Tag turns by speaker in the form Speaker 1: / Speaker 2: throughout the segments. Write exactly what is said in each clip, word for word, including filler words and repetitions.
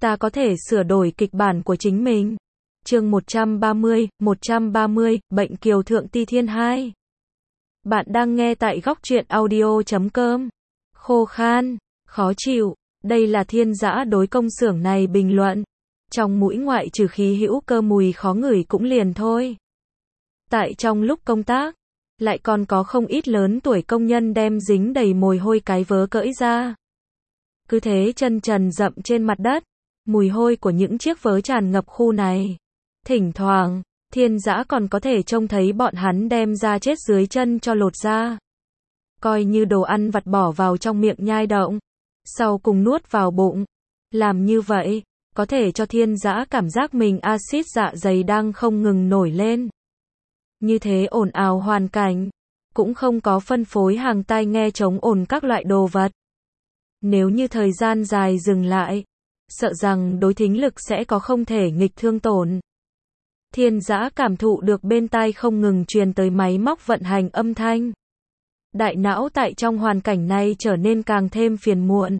Speaker 1: ta có thể sửa đổi kịch bản của chính mình. Chương một trăm ba mươi, một trăm ba mươi, Bệnh Kiều Thượng Ti Thiên hai. Bạn đang nghe tại góc truyện audio chấm com. Khô khan, khó chịu, đây là Thiên Dã đối công xưởng này bình luận. Trong mũi ngoại trừ khí hữu cơ mùi khó ngửi cũng liền thôi. Tại trong lúc công tác, lại còn có không ít lớn tuổi công nhân đem dính đầy mồi hôi cái vớ cởi ra. Cứ thế chân trần rậm trên mặt đất, mùi hôi của những chiếc vớ tràn ngập khu này. Thỉnh thoảng, Thiên Dã còn có thể trông thấy bọn hắn đem da chết dưới chân cho lột ra. Coi như đồ ăn vặt bỏ vào trong miệng nhai động, sau cùng nuốt vào bụng. Làm như vậy, có thể cho Thiên Dã cảm giác mình axit dạ dày đang không ngừng nổi lên. Như thế ồn ào hoàn cảnh, cũng không có phân phối hàng tai nghe chống ồn các loại đồ vật. Nếu như thời gian dài dừng lại, sợ rằng đối thính lực sẽ có không thể nghịch thương tổn. Thiên Dã cảm thụ được bên tai không ngừng truyền tới máy móc vận hành âm thanh. Đại não tại trong hoàn cảnh này trở nên càng thêm phiền muộn.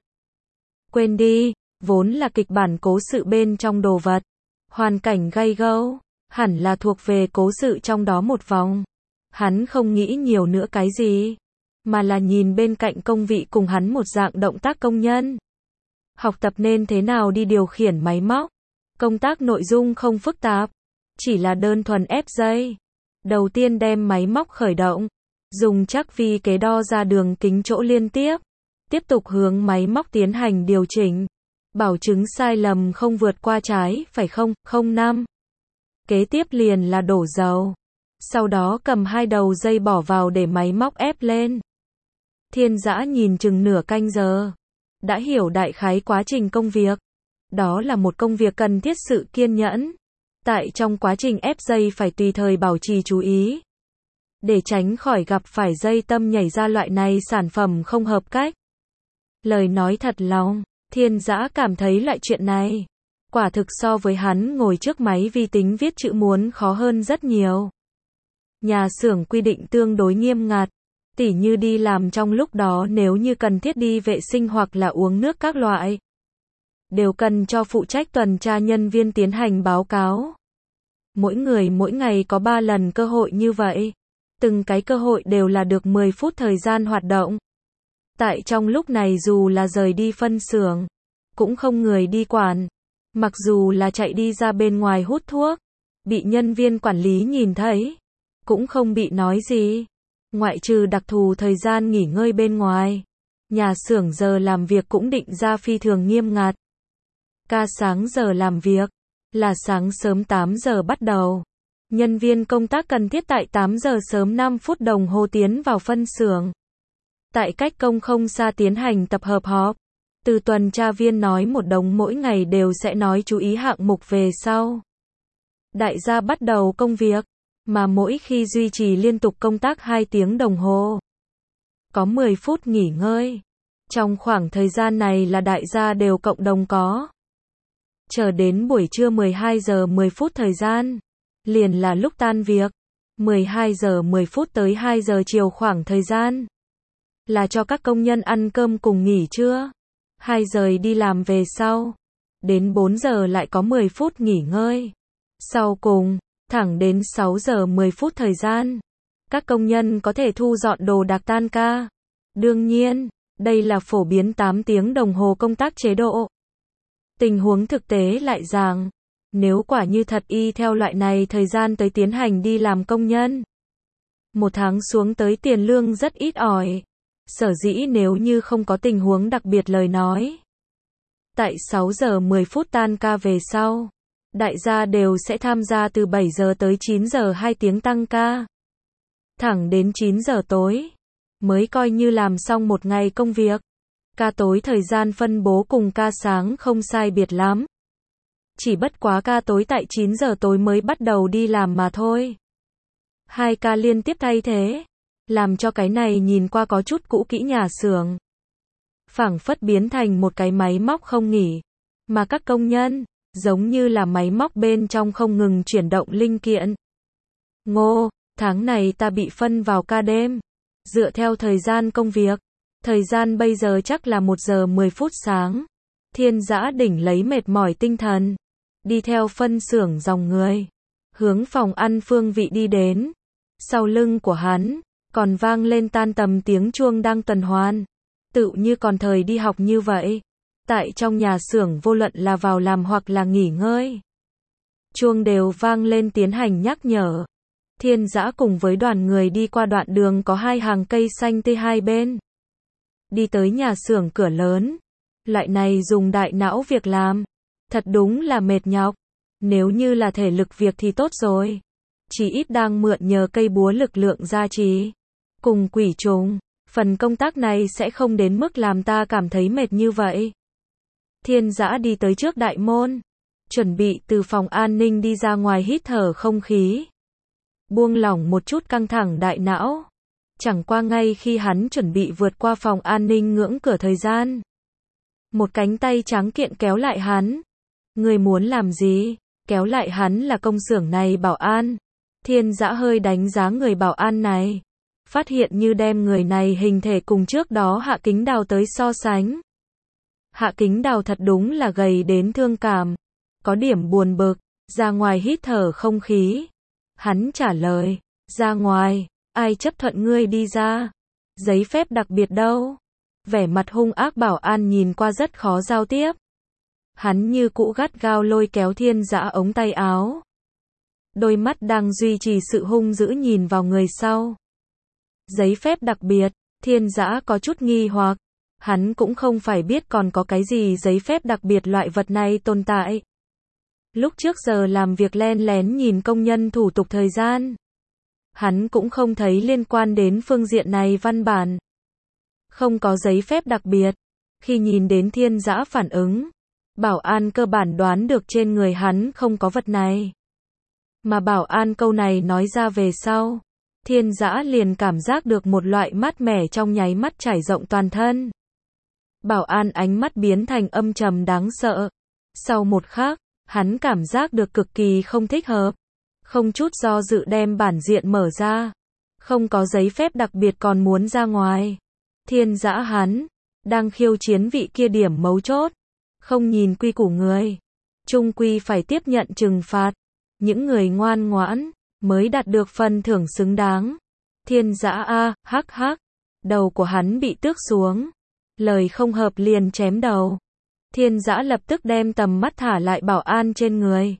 Speaker 1: Quên đi, vốn là kịch bản cố sự bên trong đồ vật. Hoàn cảnh gay gẫu, hẳn là thuộc về cố sự trong đó một vòng. Hắn không nghĩ nhiều nữa cái gì, mà là nhìn bên cạnh công vị cùng hắn một dạng động tác công nhân. Học tập nên thế nào đi điều khiển máy móc. Công tác nội dung không phức tạp, chỉ là đơn thuần ép dây. Đầu tiên đem máy móc khởi động, dùng chắc vi kế đo ra đường kính chỗ liên tiếp. Tiếp tục hướng máy móc tiến hành điều chỉnh, bảo chứng sai lầm không vượt qua trái phải không, không năm. Kế tiếp liền là đổ dầu. Sau đó cầm hai đầu dây bỏ vào để máy móc ép lên. Thiên Dã nhìn chừng nửa canh giờ, đã hiểu đại khái quá trình công việc. Đó là một công việc cần thiết sự kiên nhẫn. Tại trong quá trình ép dây phải tùy thời bảo trì chú ý, để tránh khỏi gặp phải dây tâm nhảy ra loại này sản phẩm không hợp cách. Lời nói thật lòng, Thiên Dã cảm thấy loại chuyện này, quả thực so với hắn ngồi trước máy vi tính viết chữ muốn khó hơn rất nhiều. Nhà xưởng quy định tương đối nghiêm ngặt, tỉ như đi làm trong lúc đó nếu như cần thiết đi vệ sinh hoặc là uống nước các loại, đều cần cho phụ trách tuần tra nhân viên tiến hành báo cáo. Mỗi người mỗi ngày có ba lần cơ hội như vậy. Từng cái cơ hội đều là được mười phút thời gian hoạt động. Tại trong lúc này dù là rời đi phân xưởng, cũng không người đi quản. Mặc dù là chạy đi ra bên ngoài hút thuốc, bị nhân viên quản lý nhìn thấy, cũng không bị nói gì. Ngoại trừ đặc thù thời gian nghỉ ngơi bên ngoài, nhà xưởng giờ làm việc cũng định ra phi thường nghiêm ngặt. Ca sáng giờ làm việc là sáng sớm tám giờ bắt đầu. Nhân viên công tác cần thiết tại tám giờ sớm năm phút đồng hồ tiến vào phân xưởng. Tại cách công không xa tiến hành tập hợp họp. Từ tuần tra viên nói một đống mỗi ngày đều sẽ nói chú ý hạng mục về sau. Đại gia bắt đầu công việc, mà mỗi khi duy trì liên tục công tác hai tiếng đồng hồ. Có mười phút nghỉ ngơi. Trong khoảng thời gian này là đại gia đều cộng đồng có. Chờ đến buổi trưa mười hai giờ mười phút thời gian, liền là lúc tan việc. mười hai giờ mười phút tới hai giờ chiều khoảng thời gian, là cho các công nhân ăn cơm cùng nghỉ trưa. hai giờ đi làm về sau, đến bốn giờ lại có mười phút nghỉ ngơi. Sau cùng, thẳng đến sáu giờ mười phút thời gian, các công nhân có thể thu dọn đồ đạc tan ca. Đương nhiên, đây là phổ biến tám tiếng đồng hồ công tác chế độ. Tình huống thực tế lại rằng, nếu quả như thật y theo loại này thời gian tới tiến hành đi làm công nhân, một tháng xuống tới tiền lương rất ít ỏi. Sở dĩ nếu như không có tình huống đặc biệt lời nói, tại sáu giờ mười phút tan ca về sau, đại gia đều sẽ tham gia từ bảy giờ tới chín giờ hai tiếng tăng ca. Thẳng đến chín giờ tối, mới coi như làm xong một ngày công việc. Ca tối thời gian phân bố cùng ca sáng không sai biệt lắm. Chỉ bất quá ca tối tại chín giờ tối mới bắt đầu đi làm mà thôi. Hai ca liên tiếp thay thế, làm cho cái này nhìn qua có chút cũ kỹ nhà xưởng, phảng phất biến thành một cái máy móc không nghỉ, mà các công nhân, giống như là máy móc bên trong không ngừng chuyển động linh kiện. Ngô, tháng này ta bị phân vào ca đêm. Dựa theo thời gian công việc, thời gian bây giờ chắc là một giờ mười phút sáng. Thiên Dã đỉnh lấy mệt mỏi tinh thần, đi theo phân xưởng dòng người, hướng phòng ăn Phương Vị đi đến. Sau lưng của hắn, còn vang lên tan tầm tiếng chuông đang tuần hoàn, tự như còn thời đi học như vậy. Tại trong nhà xưởng vô luận là vào làm hoặc là nghỉ ngơi, chuông đều vang lên tiến hành nhắc nhở. Thiên Dã cùng với đoàn người đi qua đoạn đường có hai hàng cây xanh tươi hai bên. Đi tới nhà xưởng cửa lớn. Loại này dùng đại não việc làm, thật đúng là mệt nhọc. Nếu như là thể lực việc thì tốt rồi. Chỉ ít đang mượn nhờ cây búa lực lượng gia trì. Cùng quỷ trùng, phần công tác này sẽ không đến mức làm ta cảm thấy mệt như vậy. Thiên Dã đi tới trước đại môn, chuẩn bị từ phòng an ninh đi ra ngoài hít thở không khí. Buông lỏng một chút căng thẳng đại não. Chẳng qua ngay khi hắn chuẩn bị vượt qua phòng an ninh ngưỡng cửa thời gian, một cánh tay trắng kiện kéo lại hắn. Người muốn làm gì? Kéo lại hắn là công xưởng này bảo an. Thiên Dã hơi đánh giá người bảo an này, phát hiện như đem người này hình thể cùng trước đó Hạ Kính Đào tới so sánh. Hạ Kính Đào thật đúng là gầy đến thương cảm, có điểm buồn bực. Ra ngoài hít thở không khí. Hắn trả lời, ra ngoài, ai chấp thuận ngươi đi ra? Giấy phép đặc biệt đâu? Vẻ mặt hung ác bảo an nhìn qua rất khó giao tiếp. Hắn như cũ gắt gao lôi kéo Thiên Dã ống tay áo. Đôi mắt đang duy trì sự hung dữ nhìn vào người sau. Giấy phép đặc biệt, Thiên Dã có chút nghi hoặc. Hắn cũng không phải biết còn có cái gì giấy phép đặc biệt loại vật này tồn tại. Lúc trước giờ làm việc len lén nhìn công nhân thủ tục thời gian, hắn cũng không thấy liên quan đến phương diện này văn bản. Không có giấy phép đặc biệt. Khi nhìn đến Thiên Dã phản ứng, bảo an cơ bản đoán được trên người hắn không có vật này. Mà bảo an câu này nói ra về sau, Thiên Dã liền cảm giác được một loại mát mẻ trong nháy mắt trải rộng toàn thân. Bảo an ánh mắt biến thành âm trầm đáng sợ. Sau một khắc, hắn cảm giác được cực kỳ không thích hợp. Không chút do dự đem bản diện mở ra. Không có giấy phép đặc biệt còn muốn ra ngoài. Thiên Dã hắn đang khiêu chiến vị kia điểm mấu chốt. Không nhìn quy củ người, chung quy phải tiếp nhận trừng phạt. Những người ngoan ngoãn mới đạt được phần thưởng xứng đáng. Thiên Dã a, hắc hắc. Đầu của hắn bị tước xuống. Lời không hợp liền chém đầu. Thiên Dã lập tức đem tầm mắt thả lại bảo an trên người.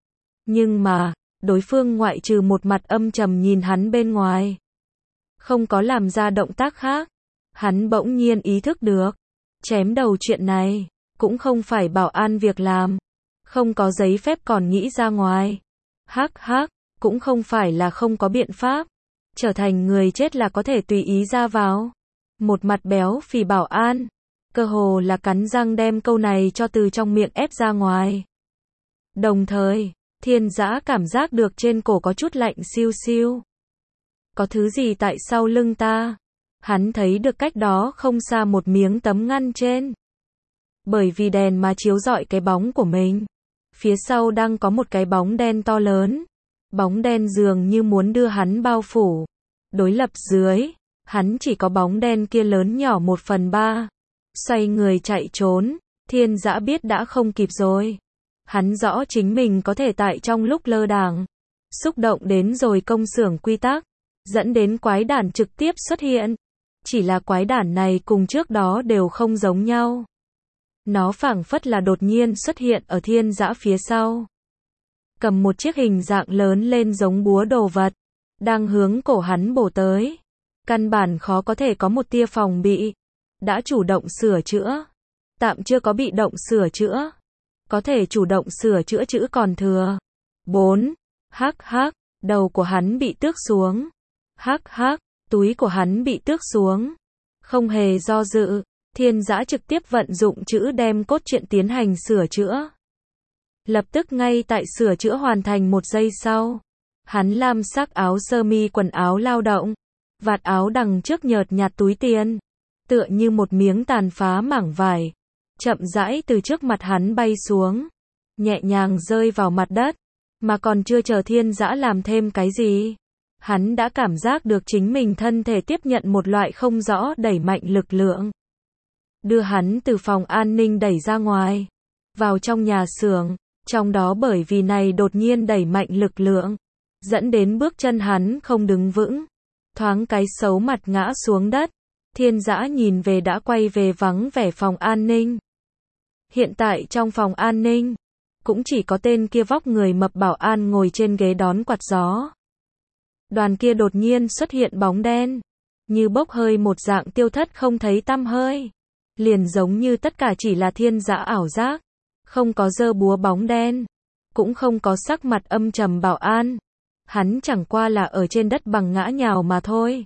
Speaker 1: Nhưng mà, đối phương ngoại trừ một mặt âm trầm nhìn hắn bên ngoài, không có làm ra động tác khác. Hắn bỗng nhiên ý thức được, chém đầu chuyện này cũng không phải bảo an việc làm. Không có giấy phép còn nghĩ ra ngoài. Hắc hắc, cũng không phải là không có biện pháp. Trở thành người chết là có thể tùy ý ra vào. Một mặt béo phì bảo an, cơ hồ là cắn răng đem câu này cho từ trong miệng ép ra ngoài. Đồng thời, Thiên Dã cảm giác được trên cổ có chút lạnh siêu siêu. Có thứ gì tại sau lưng ta? Hắn thấy được cách đó không xa một miếng tấm ngăn trên. Bởi vì đèn mà chiếu rọi cái bóng của mình. Phía sau đang có một cái bóng đen to lớn. Bóng đen dường như muốn đưa hắn bao phủ. Đối lập dưới, hắn chỉ có bóng đen kia lớn nhỏ một phần ba. Xoay người chạy trốn, Thiên Dã biết đã không kịp rồi. Hắn rõ chính mình có thể tại trong lúc lơ đãng xúc động đến rồi công xưởng quy tắc, dẫn đến quái đản trực tiếp xuất hiện. Chỉ là quái đản này cùng trước đó đều không giống nhau. Nó phảng phất là đột nhiên xuất hiện ở Thiên Dã phía sau. Cầm một chiếc hình dạng lớn lên giống búa đồ vật, đang hướng cổ hắn bổ tới. Căn bản khó có thể có một tia phòng bị. Đã chủ động sửa chữa. Tạm chưa có bị động sửa chữa. Có thể chủ động sửa chữa chữ còn thừa. bốn. Hắc hắc, đầu của hắn bị tước xuống. Hắc hắc, túi của hắn bị tước xuống. Không hề do dự, Thiên Dã trực tiếp vận dụng chữ đem cốt truyện tiến hành sửa chữa. Lập tức ngay tại sửa chữa hoàn thành một giây sau, hắn lam sắc áo sơ mi quần áo lao động, vạt áo đằng trước nhợt nhạt túi tiền, tựa như một miếng tàn phá mảng vải, chậm rãi từ trước mặt hắn bay xuống, nhẹ nhàng rơi vào mặt đất, mà còn chưa chờ Thiên Dã làm thêm cái gì, hắn đã cảm giác được chính mình thân thể tiếp nhận một loại không rõ đẩy mạnh lực lượng. đưa hắn từ phòng an ninh đẩy ra ngoài, vào trong nhà xưởng, trong đó bởi vì này đột nhiên đẩy mạnh lực lượng, dẫn đến bước chân hắn không đứng vững, thoáng cái xấu mặt ngã xuống đất. Thiên Dã nhìn về đã quay về vắng vẻ phòng an ninh. Hiện tại trong phòng an ninh, cũng chỉ có tên kia vóc người mập bảo an ngồi trên ghế đón quạt gió. Đoàn kia đột nhiên xuất hiện bóng đen, như bốc hơi một dạng tiêu thất không thấy tăm hơi. Liền giống như tất cả chỉ là Thiên Dã ảo giác, không có giơ búa bóng đen, cũng không có sắc mặt âm trầm bảo an. Hắn chẳng qua là ở trên đất bằng ngã nhào mà thôi.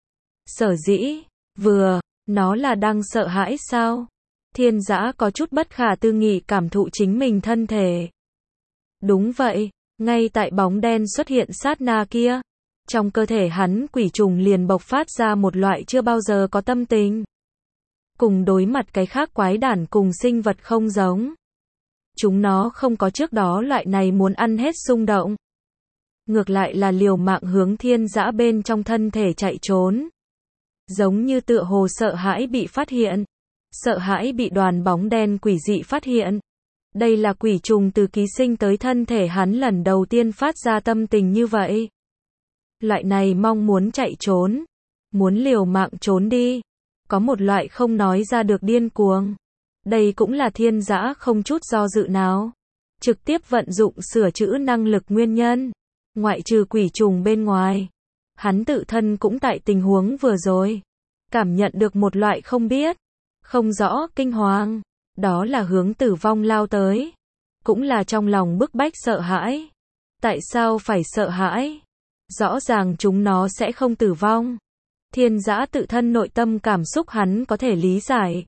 Speaker 1: Sở dĩ, vừa, nó là đang sợ hãi sao? Thiên Dã có chút bất khả tư nghị cảm thụ chính mình thân thể. Đúng vậy, ngay tại bóng đen xuất hiện sát na kia, trong cơ thể hắn quỷ trùng liền bộc phát ra một loại chưa bao giờ có tâm tình. Cùng đối mặt cái khác quái đản cùng sinh vật không giống. Chúng nó không có trước đó loại này muốn ăn hết xung động. Ngược lại là liều mạng hướng Thiên Dã bên trong thân thể chạy trốn. Giống như tựa hồ sợ hãi bị phát hiện. Sợ hãi bị đoàn bóng đen quỷ dị phát hiện. Đây là quỷ trùng từ ký sinh tới thân thể hắn lần đầu tiên phát ra tâm tình như vậy. Loại này mong muốn chạy trốn, muốn liều mạng trốn đi, có một loại không nói ra được điên cuồng. Đây cũng là Thiên Dã không chút do dự nào, trực tiếp vận dụng sửa chữa năng lực nguyên nhân. Ngoại trừ quỷ trùng bên ngoài, hắn tự thân cũng tại tình huống vừa rồi, cảm nhận được một loại không biết, không rõ kinh hoàng, đó là hướng tử vong lao tới, cũng là trong lòng bức bách sợ hãi. Tại sao phải sợ hãi? Rõ ràng chúng nó sẽ không tử vong. Thiên Dã tự thân nội tâm cảm xúc hắn có thể lý giải.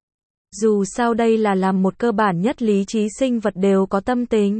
Speaker 1: Dù sao đây là làm một cơ bản nhất lý trí sinh vật đều có tâm tình.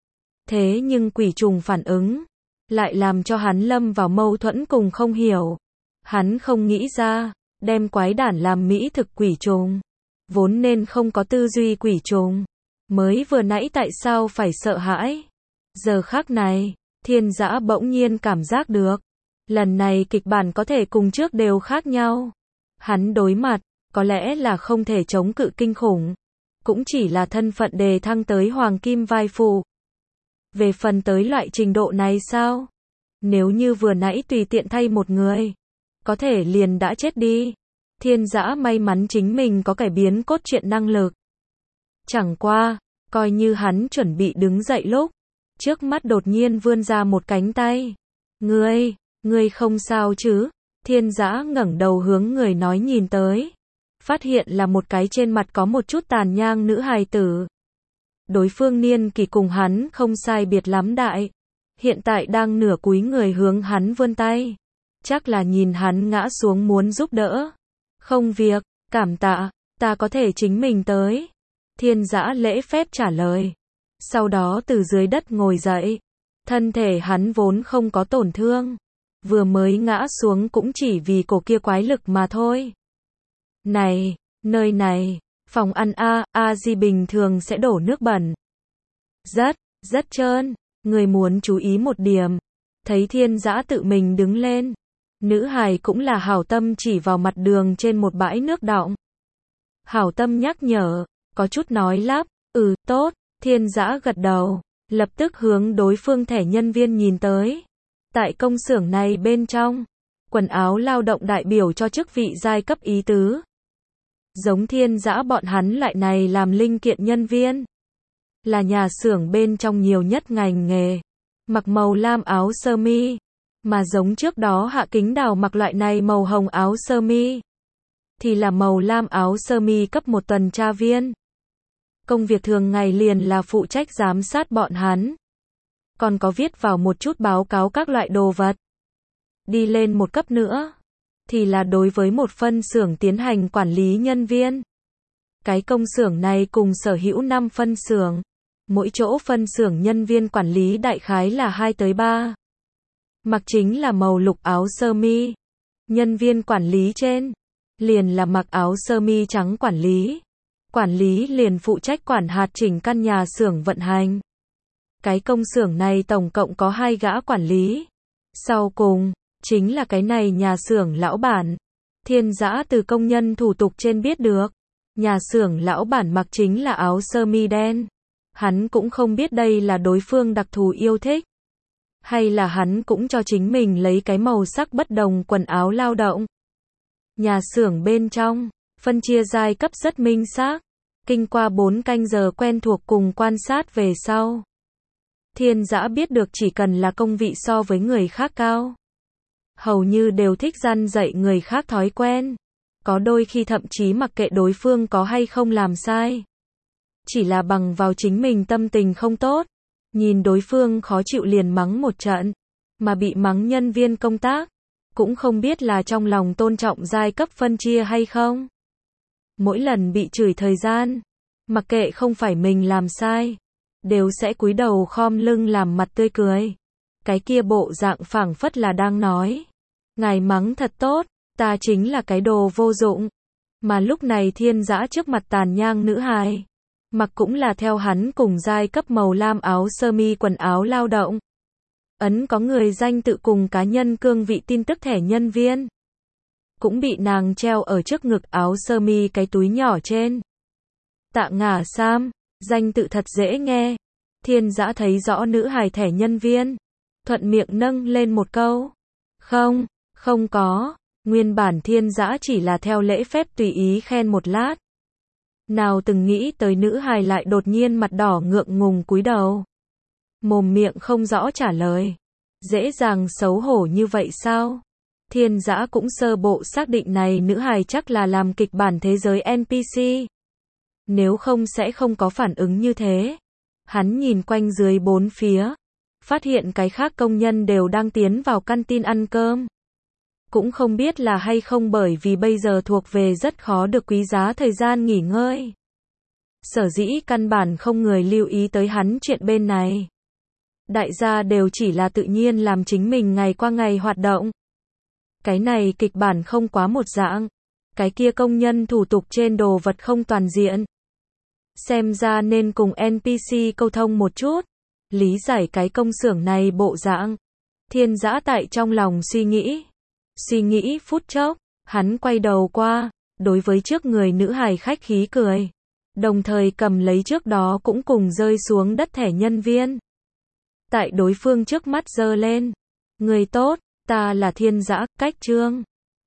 Speaker 1: Thế nhưng quỷ trùng phản ứng, lại làm cho hắn lâm vào mâu thuẫn cùng không hiểu. Hắn không nghĩ ra, đem quái đản làm mỹ thực quỷ trùng, vốn nên không có tư duy quỷ trùng, mới vừa nãy tại sao phải sợ hãi. Giờ khắc này, Thiên Dã bỗng nhiên cảm giác được, lần này kịch bản có thể cùng trước đều khác nhau. Hắn đối mặt, có lẽ là không thể chống cự kinh khủng, cũng chỉ là thân phận đề thăng tới hoàng kim vai phụ. Về phần tới loại trình độ này sao? Nếu như vừa nãy tùy tiện thay một người, có thể liền đã chết đi. Thiên Dã may mắn chính mình có cải biến cốt truyện năng lực. Chẳng qua, coi như hắn chuẩn bị đứng dậy lúc, trước mắt đột nhiên vươn ra một cánh tay. Ngươi, ngươi không sao chứ? Thiên Dã ngẩng đầu hướng người nói nhìn tới. Phát hiện là một cái trên mặt có một chút tàn nhang nữ hài tử. Đối phương niên kỳ cùng hắn không sai biệt lắm đại. Hiện tại đang nửa cúi người hướng hắn vươn tay. Chắc là nhìn hắn ngã xuống muốn giúp đỡ. Không việc, cảm tạ, ta có thể chính mình tới. Thiên Dã lễ phép trả lời. Sau đó từ dưới đất ngồi dậy. Thân thể hắn vốn không có tổn thương. Vừa mới ngã xuống cũng chỉ vì cổ kia quái lực mà thôi. Này, nơi này, phòng ăn A, A Di bình thường sẽ đổ nước bẩn. Rất, rất trơn, người muốn chú ý một điểm. Thấy Thiên Dã tự mình đứng lên. Nữ hài cũng là hảo tâm chỉ vào mặt đường trên một bãi nước đọng. Hảo tâm nhắc nhở, có chút nói lắp, ừ, tốt, Thiên Dã gật đầu, lập tức hướng đối phương thẻ nhân viên nhìn tới. Tại công xưởng này bên trong, quần áo lao động đại biểu cho chức vị giai cấp ý tứ. Giống Thiên Dã bọn hắn lại này làm linh kiện nhân viên. Là nhà xưởng bên trong nhiều nhất ngành nghề. Mặc màu lam áo sơ mi. Mà giống trước đó Hạ Kính Đào mặc loại này màu hồng áo sơ mi. Thì là màu lam áo sơ mi cấp một tuần tra viên. Công việc thường ngày liền là phụ trách giám sát bọn hắn. Còn có viết vào một chút báo cáo các loại đồ vật. Đi lên một cấp nữa. Thì là đối với một phân xưởng tiến hành quản lý nhân viên. Cái công xưởng này cùng sở hữu năm phân xưởng. Mỗi chỗ phân xưởng nhân viên quản lý đại khái là hai tới ba. Mặc chính là màu lục áo sơ mi. Nhân viên quản lý trên. Liền là mặc áo sơ mi trắng quản lý. Quản lý liền phụ trách quản hạt chỉnh căn nhà xưởng vận hành. Cái công xưởng này tổng cộng có hai gã quản lý. Sau cùng, chính là cái này nhà xưởng lão bản. Thiên Dã từ công nhân thủ tục trên biết được. Nhà xưởng lão bản mặc chính là áo sơ mi đen. Hắn cũng không biết đây là đối phương đặc thù yêu thích. Hay là hắn cũng cho chính mình lấy cái màu sắc bất đồng quần áo lao động. Nhà xưởng bên trong, phân chia giai cấp rất minh xác. Kinh qua bốn canh giờ quen thuộc cùng quan sát về sau. Thiên Dã biết được chỉ cần là công vị so với người khác cao. Hầu như đều thích răn dạy người khác thói quen. Có đôi khi thậm chí mặc kệ đối phương có hay không làm sai. Chỉ là bằng vào chính mình tâm tình không tốt. Nhìn đối phương khó chịu liền mắng một trận. Mà bị mắng nhân viên công tác. Cũng không biết là trong lòng tôn trọng giai cấp phân chia hay không. Mỗi lần bị chửi thời gian. Mặc kệ không phải mình làm sai. Đều sẽ cúi đầu khom lưng làm mặt tươi cười. Cái kia bộ dạng phảng phất là đang nói. Ngài mắng thật tốt. Ta chính là cái đồ vô dụng. Mà lúc này Thiên Dã trước mặt tàn nhang nữ hài. Mặc cũng là theo hắn cùng giai cấp màu lam áo sơ mi quần áo lao động. Ấn có người danh tự cùng cá nhân cương vị tin tức thẻ nhân viên. Cũng bị nàng treo ở trước ngực áo sơ mi cái túi nhỏ trên. Tạ Ngả Sam, danh tự thật dễ nghe. Thiên Dã thấy rõ nữ hài thẻ nhân viên. Thuận miệng nâng lên một câu. Không, không có. Nguyên bản Thiên Dã chỉ là theo lễ phép tùy ý khen một lát. Nào từng nghĩ tới nữ hài lại đột nhiên mặt đỏ ngượng ngùng cúi đầu. Mồm miệng không rõ trả lời. Dễ dàng xấu hổ như vậy sao? Thiên Dã cũng sơ bộ xác định này nữ hài chắc là làm kịch bản thế giới en pê xê. Nếu không sẽ không có phản ứng như thế. Hắn nhìn quanh dưới bốn phía. Phát hiện cái khác công nhân đều đang tiến vào canteen ăn cơm. Cũng không biết là hay không bởi vì bây giờ thuộc về rất khó được quý giá thời gian nghỉ ngơi. Sở dĩ căn bản không người lưu ý tới hắn chuyện bên này. Đại gia đều chỉ là tự nhiên làm chính mình ngày qua ngày hoạt động. Cái này kịch bản không quá một dạng. Cái kia công nhân thủ tục trên đồ vật không toàn diện. Xem ra nên cùng en pê xê câu thông một chút. Lý giải cái công xưởng này bộ dạng. Thiên Dã tại trong lòng suy nghĩ. Suy nghĩ phút chốc, hắn quay đầu qua, đối với trước người nữ hài khách khí cười. Đồng thời cầm lấy trước đó cũng cùng rơi xuống đất thẻ nhân viên. Tại đối phương trước mắt giơ lên. Người tốt, ta là Thiên Dã, cách Trương.